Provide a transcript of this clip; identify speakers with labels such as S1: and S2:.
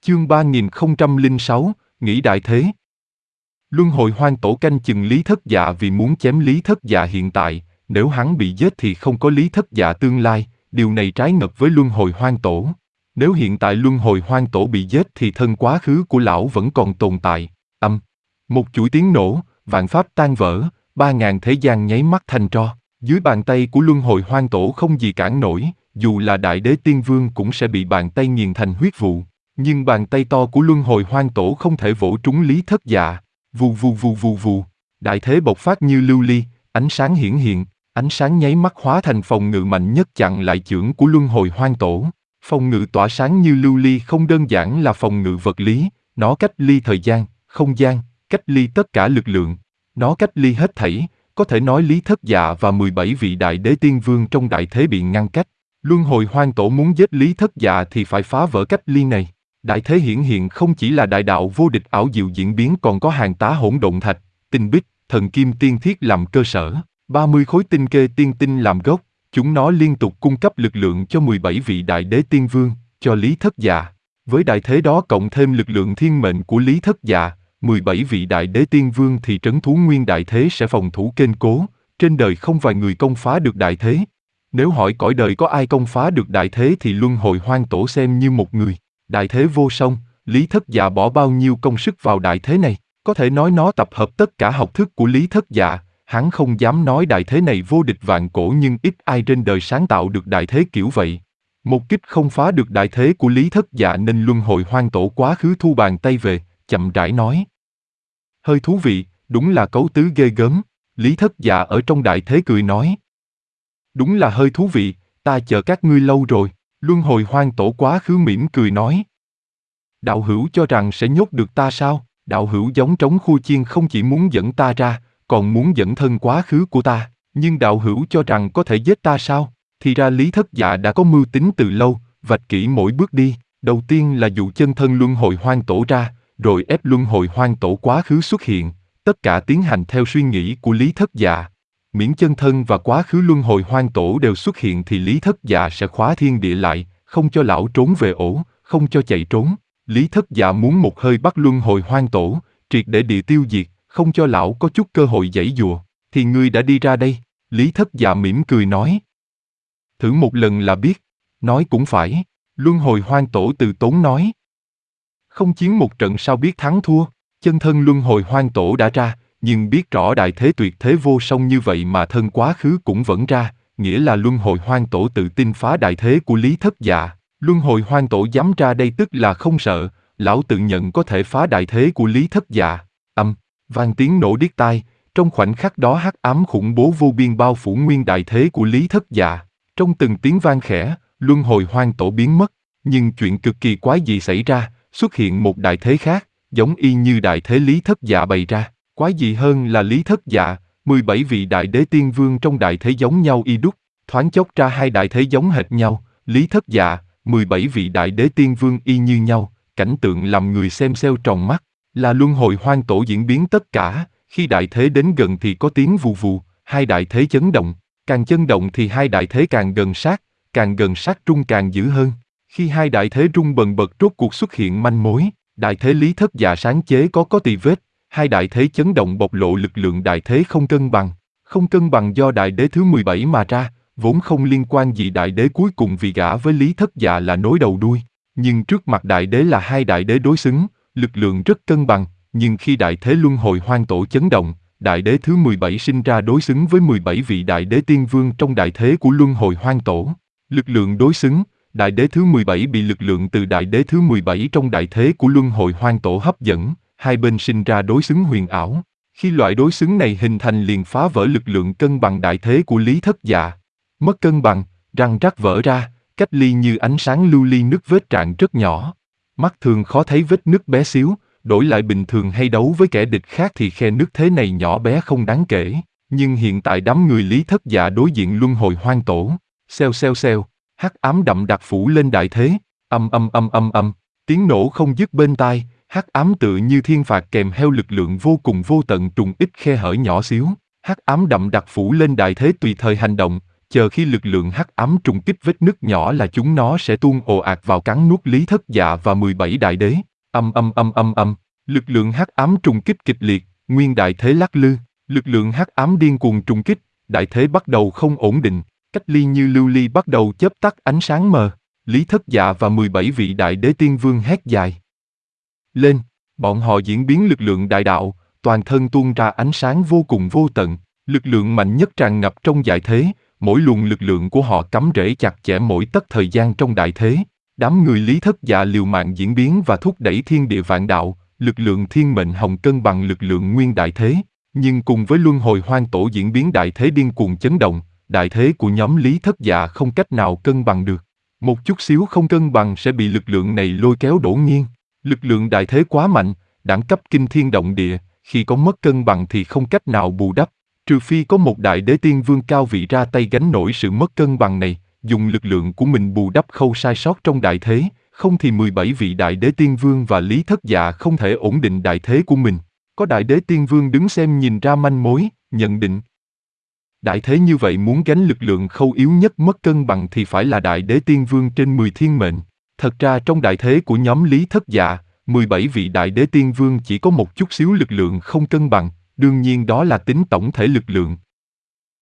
S1: Chương 3006, Nghĩ đại thế. Luân hồi hoang tổ canh chừng Lý Thất Dạ vì muốn chém Lý Thất Dạ hiện tại, nếu hắn bị giết thì không có Lý Thất Dạ tương lai, điều này trái ngược với luân hồi hoang tổ. Nếu hiện tại luân hồi hoang tổ bị giết thì thân quá khứ của lão vẫn còn tồn tại. Một chuỗi tiếng nổ, vạn pháp tan vỡ, 3.000 thế gian nháy mắt thành tro. Dưới bàn tay của luân hồi hoang tổ không gì cản nổi, dù là đại đế tiên vương cũng sẽ bị bàn tay nghiền thành huyết vụ. Nhưng bàn tay to của luân hồi hoang tổ không thể vỗ trúng Lý Thất Dạ. Vù vù vù vù vù, đại thế bộc phát như lưu ly, ánh sáng hiển hiện, ánh sáng nháy mắt hóa thành phòng ngự mạnh nhất chặn lại chưởng của luân hồi hoang tổ. Phòng ngự tỏa sáng như lưu ly không đơn giản là phòng ngự vật lý, nó cách ly thời gian, không gian, cách ly tất cả lực lượng. Nó cách ly hết thảy, có thể nói Lý Thất Dạ và 17 vị đại đế tiên vương trong đại thế bị ngăn cách. Luân hồi hoang tổ muốn giết Lý Thất Dạ thì phải phá vỡ cách ly này. Đại thế hiển hiện không chỉ là đại đạo vô địch ảo diệu diễn biến còn có hàng tá hỗn độn thạch, tinh bích, thần kim tiên thiết làm cơ sở, 30 khối tinh kê tiên tinh làm gốc, chúng nó liên tục cung cấp lực lượng cho 17 vị đại đế tiên vương, cho Lý Thất Dạ. Với đại thế đó cộng thêm lực lượng thiên mệnh của Lý Thất Dạ, 17 vị đại đế tiên vương thì trấn thú nguyên đại thế sẽ phòng thủ kiên cố, trên đời không vài người công phá được đại thế. Nếu hỏi cõi đời có ai công phá được đại thế thì luân hồi hoang tổ xem như một người. Đại thế vô song, Lý Thất Dạ bỏ bao nhiêu công sức vào đại thế này, có thể nói nó tập hợp tất cả học thức của Lý Thất Dạ, hắn không dám nói đại thế này vô địch vạn cổ nhưng ít ai trên đời sáng tạo được đại thế kiểu vậy. Một kích không phá được đại thế của Lý Thất Dạ nên luân hồi hoang tổ quá khứ thu bàn tay về, chậm rãi nói. Hơi thú vị, đúng là cấu tứ ghê gớm, Lý Thất Dạ ở trong đại thế cười nói. Đúng là hơi thú vị, ta chờ các ngươi lâu rồi. Luân hồi hoang tổ quá khứ mỉm cười nói. Đạo hữu cho rằng sẽ nhốt được ta sao? Đạo hữu giống trống khua chiên không chỉ muốn dẫn ta ra, còn muốn dẫn thân quá khứ của ta. Nhưng đạo hữu cho rằng có thể giết ta sao? Thì ra Lý Thất Dạ đã có mưu tính từ lâu, vạch kỹ mỗi bước đi. Đầu tiên là dụ chân thân luân hồi hoang tổ ra, rồi ép luân hồi hoang tổ quá khứ xuất hiện. Tất cả tiến hành theo suy nghĩ của Lý Thất Dạ. Miễn chân thân và quá khứ luân hồi hoang tổ đều xuất hiện thì Lý Thất Dạ sẽ khóa thiên địa lại, không cho lão trốn về ổ, không cho chạy trốn. Lý Thất Dạ muốn một hơi bắt luân hồi hoang tổ, triệt để địa tiêu diệt, không cho lão có chút cơ hội giãy giụa. Thì ngươi đã đi ra đây, Lý Thất Dạ mỉm cười nói. Thử một lần là biết, nói cũng phải, luân hồi hoang tổ từ tốn nói. Không chiến một trận sao biết thắng thua, chân thân luân hồi hoang tổ đã ra. Nhưng biết rõ đại thế tuyệt thế vô song như vậy mà thân quá khứ cũng vẫn ra, nghĩa là luân hồi hoang tổ tự tin phá đại thế của Lý Thất Dạ. Luân hồi hoang tổ dám ra đây tức là không sợ, lão tự nhận có thể phá đại thế của Lý Thất Dạ. Vang tiếng nổ điếc tai, trong khoảnh khắc đó hắc ám khủng bố vô biên bao phủ nguyên đại thế của Lý Thất Dạ. Trong từng tiếng vang khẽ, luân hồi hoang tổ biến mất, nhưng chuyện cực kỳ quái dị xảy ra, xuất hiện một đại thế khác, giống y như đại thế Lý Thất Dạ bày ra. Quái dị hơn là Lý Thất Dạ, 17 vị đại đế tiên vương trong đại thế giống nhau y đúc, thoáng chốc ra hai đại thế giống hệt nhau, Lý Thất Dạ, 17 vị đại đế tiên vương y như nhau, cảnh tượng làm người xem xeo tròn mắt, là luân hồi hoang tổ diễn biến tất cả, khi đại thế đến gần thì có tiếng vù vù, hai đại thế chấn động, càng chấn động thì hai đại thế càng gần sát rung càng dữ hơn, khi hai đại thế rung bần bật rốt cuộc xuất hiện manh mối, đại thế Lý Thất Dạ sáng chế có tì vết. Hai đại thế chấn động bộc lộ lực lượng đại thế không cân bằng do đại đế thứ 17 mà ra, vốn không liên quan gì đại đế cuối cùng vì gã với Lý Thất Dạ là nối đầu đuôi. Nhưng trước mặt đại đế là hai đại đế đối xứng, lực lượng rất cân bằng, nhưng khi đại thế luân hồi hoang tổ chấn động, đại đế thứ 17 sinh ra đối xứng với 17 vị đại đế tiên vương trong đại thế của luân hồi hoang tổ. Lực lượng đối xứng, đại đế thứ 17 bị lực lượng từ đại đế thứ 17 trong đại thế của luân hồi hoang tổ hấp dẫn. Hai bên sinh ra đối xứng huyền ảo. Khi loại đối xứng này hình thành liền phá vỡ lực lượng cân bằng đại thế của Lý Thất Dạ. Mất cân bằng, răng rắc vỡ ra, cách ly như ánh sáng lưu ly nứt vết rạn rất nhỏ. Mắt thường khó thấy vết nứt bé xíu, đổi lại bình thường hay đấu với kẻ địch khác thì khe nứt thế này nhỏ bé không đáng kể. Nhưng hiện tại đám người Lý Thất Dạ đối diện luân hồi hoang tổ. Xèo, hắc ám đậm đặc phủ lên đại thế. Tiếng nổ không dứt bên tai. Hắc ám tựa như thiên phạt kèm theo lực lượng vô cùng vô tận trùng ít khe hở nhỏ xíu, hắc ám đậm đặc phủ lên đại thế tùy thời hành động, chờ khi lực lượng hắc ám trùng kích vết nứt nhỏ là chúng nó sẽ tuôn ồ ạt vào cắn nuốt Lý Thất Dạ và 17 đại đế. Lực lượng hắc ám trùng kích kịch liệt, nguyên đại thế lắc lư, lực lượng hắc ám điên cuồng trùng kích, đại thế bắt đầu không ổn định, cách ly như lưu ly bắt đầu chớp tắt ánh sáng mờ. Lý Thất Dạ và 17 vị đại đế tiên vương hét dài lên, bọn họ diễn biến lực lượng đại đạo, toàn thân tuôn ra ánh sáng vô cùng vô tận, lực lượng mạnh nhất tràn ngập trong đại thế, mỗi luồng lực lượng của họ cắm rễ chặt chẽ mỗi tấc thời gian trong đại thế. Đám người Lý Thất Dạ liều mạng diễn biến và thúc đẩy thiên địa vạn đạo, lực lượng thiên mệnh hồng cân bằng lực lượng nguyên đại thế, nhưng cùng với luân hồi hoang tổ diễn biến đại thế điên cuồng chấn động, đại thế của nhóm Lý Thất Dạ không cách nào cân bằng được. Một chút xíu không cân bằng sẽ bị lực lượng này lôi kéo đổ nghiêng. Lực lượng đại thế quá mạnh, đẳng cấp kinh thiên động địa, khi có mất cân bằng thì không cách nào bù đắp, trừ phi có một đại đế tiên vương cao vị ra tay gánh nổi sự mất cân bằng này, dùng lực lượng của mình bù đắp khâu sai sót trong đại thế, không thì 17 vị đại đế tiên vương và Lý Thất Dạ không thể ổn định đại thế của mình. Có đại đế tiên vương đứng xem nhìn ra manh mối, nhận định. Đại thế như vậy muốn gánh lực lượng khâu yếu nhất mất cân bằng thì phải là đại đế tiên vương trên 10 thiên mệnh. Thật ra trong đại thế của nhóm Lý Thất Dạ, 17 vị đại đế tiên vương chỉ có một chút xíu lực lượng không cân bằng, đương nhiên đó là tính tổng thể lực lượng,